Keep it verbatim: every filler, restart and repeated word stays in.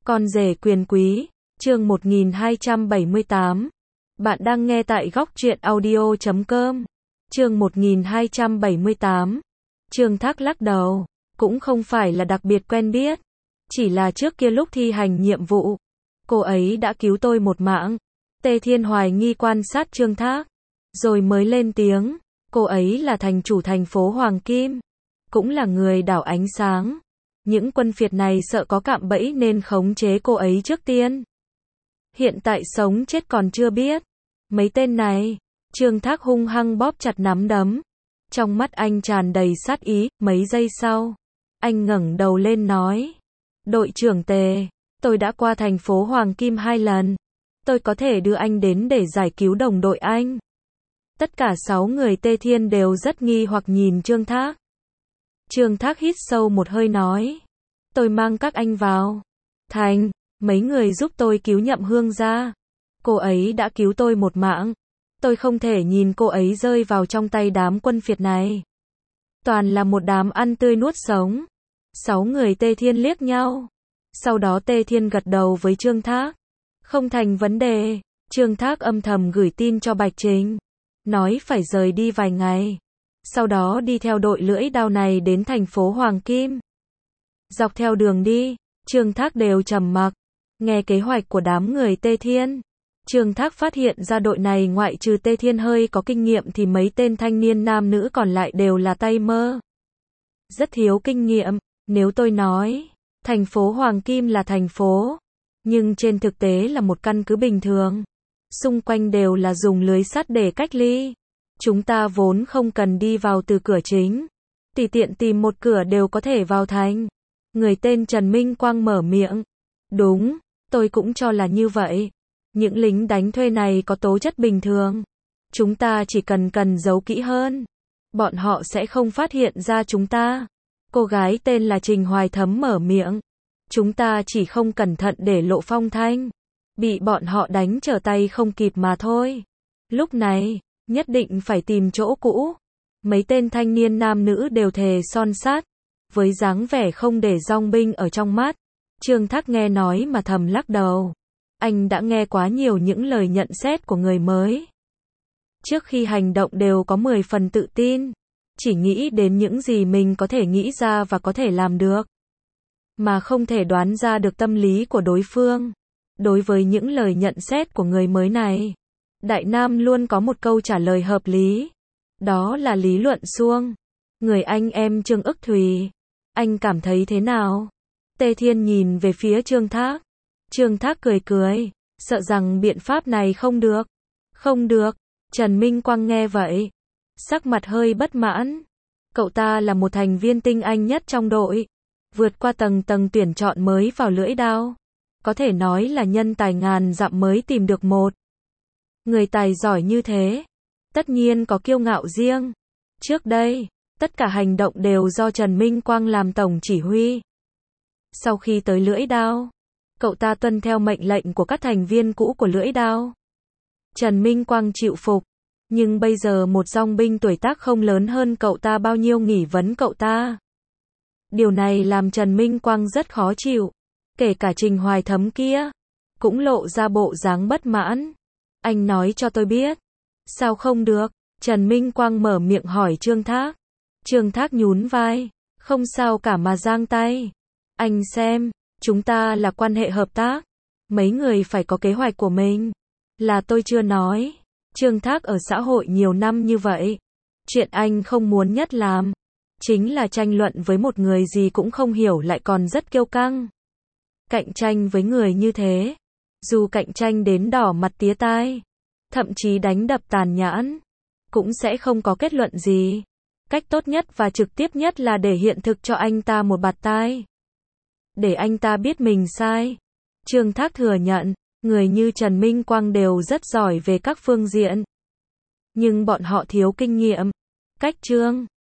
Con rể quyền quý, chương một nghìn hai trăm bảy mươi tám. Bạn đang nghe tại góc truyện audio chấm com. Chương một nghìn hai trăm bảy mươi tám. Trương Thác lắc đầu, cũng không phải là đặc biệt quen biết, chỉ là trước kia lúc thi hành nhiệm vụ, cô ấy đã cứu tôi một mạng. Tê Thiên hoài nghi quan sát Trương Thác, rồi mới lên tiếng, cô ấy là thành chủ thành phố Hoàng Kim, cũng là người đảo ánh sáng. Những quân phiệt này sợ có cạm bẫy nên khống chế cô ấy trước tiên. Hiện tại sống chết còn chưa biết. Mấy tên này, Trương Thác hung hăng bóp chặt nắm đấm. Trong mắt anh tràn đầy sát ý, mấy giây sau, anh ngẩng đầu lên nói, đội trưởng Tề, tôi đã qua thành phố Hoàng Kim hai lần. Tôi có thể đưa anh đến để giải cứu đồng đội anh. Tất cả sáu người Tê Thiên đều rất nghi hoặc nhìn Trương Thác. Trương Thác hít sâu một hơi nói, tôi mang các anh vào thành, mấy người giúp tôi cứu Nhậm Hương ra. Cô ấy đã cứu tôi một mạng. Tôi không thể nhìn cô ấy rơi vào trong tay đám quân phiệt này. Toàn là một đám ăn tươi nuốt sống. Sáu người Tê Thiên liếc nhau. Sau đó Tê Thiên gật đầu với Trương Thác. Không thành vấn đề. Trương Thác âm thầm gửi tin cho Bạch Trình, nói phải rời đi vài ngày. Sau đó đi theo đội lưỡi đao này đến thành phố Hoàng Kim. Dọc theo đường đi, Trương Thác đều trầm mặc, nghe kế hoạch của đám người Tê Thiên. Trương Thác phát hiện ra đội này ngoại trừ Tê Thiên hơi có kinh nghiệm thì mấy tên thanh niên nam nữ còn lại đều là tay mơ. Rất thiếu kinh nghiệm. Nếu tôi nói, thành phố Hoàng Kim là thành phố, nhưng trên thực tế là một căn cứ bình thường. Xung quanh đều là dùng lưới sắt để cách ly. Chúng ta vốn không cần đi vào từ cửa chính. Tùy tiện tìm một cửa đều có thể vào thành. Người tên Trần Minh Quang mở miệng. Đúng, tôi cũng cho là như vậy. Những lính đánh thuê này có tố chất bình thường. Chúng ta chỉ cần cần giấu kỹ hơn. Bọn họ sẽ không phát hiện ra chúng ta. Cô gái tên là Trình Hoài Thấm mở miệng. Chúng ta chỉ không cẩn thận để lộ phong thanh. Bị bọn họ đánh trở tay không kịp mà thôi. Lúc này, nhất định phải tìm chỗ cũ. Mấy tên thanh niên nam nữ đều thề son sắt, với dáng vẻ không để dong binh ở trong mắt. Trương Thác nghe nói mà thầm lắc đầu. Anh đã nghe quá nhiều những lời nhận xét của người mới. Trước khi hành động đều có mười phần tự tin, chỉ nghĩ đến những gì mình có thể nghĩ ra và có thể làm được, mà không thể đoán ra được tâm lý của đối phương. Đối với những lời nhận xét của người mới này, Đại Nam luôn có một câu trả lời hợp lý. Đó là lý luận suông. Người anh em Trương Ức Thùy, anh cảm thấy thế nào? Tê Thiên nhìn về phía Trương Thác. Trương Thác cười cười, sợ rằng biện pháp này không được. Không được. Trần Minh Quang nghe vậy, sắc mặt hơi bất mãn. Cậu ta là một thành viên tinh anh nhất trong đội, vượt qua tầng tầng tuyển chọn mới vào lưỡi đao. Có thể nói là nhân tài ngàn dặm mới tìm được một người tài giỏi như thế. Tất nhiên có kiêu ngạo riêng. Trước đây, tất cả hành động đều do Trần Minh Quang làm tổng chỉ huy. Sau khi tới lưỡi đao, cậu ta tuân theo mệnh lệnh của các thành viên cũ của lưỡi đao. Trần Minh Quang chịu phục, nhưng bây giờ một dòng binh tuổi tác không lớn hơn cậu ta bao nhiêu nghỉ vấn cậu ta. Điều này làm Trần Minh Quang rất khó chịu. Kể cả Trình Hoài Thấm kia, cũng lộ ra bộ dáng bất mãn. Anh nói cho tôi biết. Sao không được? Trần Minh Quang mở miệng hỏi Trương Thác. Trương Thác nhún vai. Không sao cả mà giang tay. Anh xem, chúng ta là quan hệ hợp tác. Mấy người phải có kế hoạch của mình. Là tôi chưa nói. Trương Thác ở xã hội nhiều năm như vậy. Chuyện anh không muốn nhất làm, chính là tranh luận với một người gì cũng không hiểu lại còn rất kiêu căng. Cạnh tranh với người như thế, dù cạnh tranh đến đỏ mặt tía tai, thậm chí đánh đập tàn nhẫn, cũng sẽ không có kết luận gì. Cách tốt nhất và trực tiếp nhất là để hiện thực cho anh ta một bạt tai. Để anh ta biết mình sai. Trương Thác thừa nhận, người như Trần Minh Quang đều rất giỏi về các phương diện. Nhưng bọn họ thiếu kinh nghiệm. Cách Trương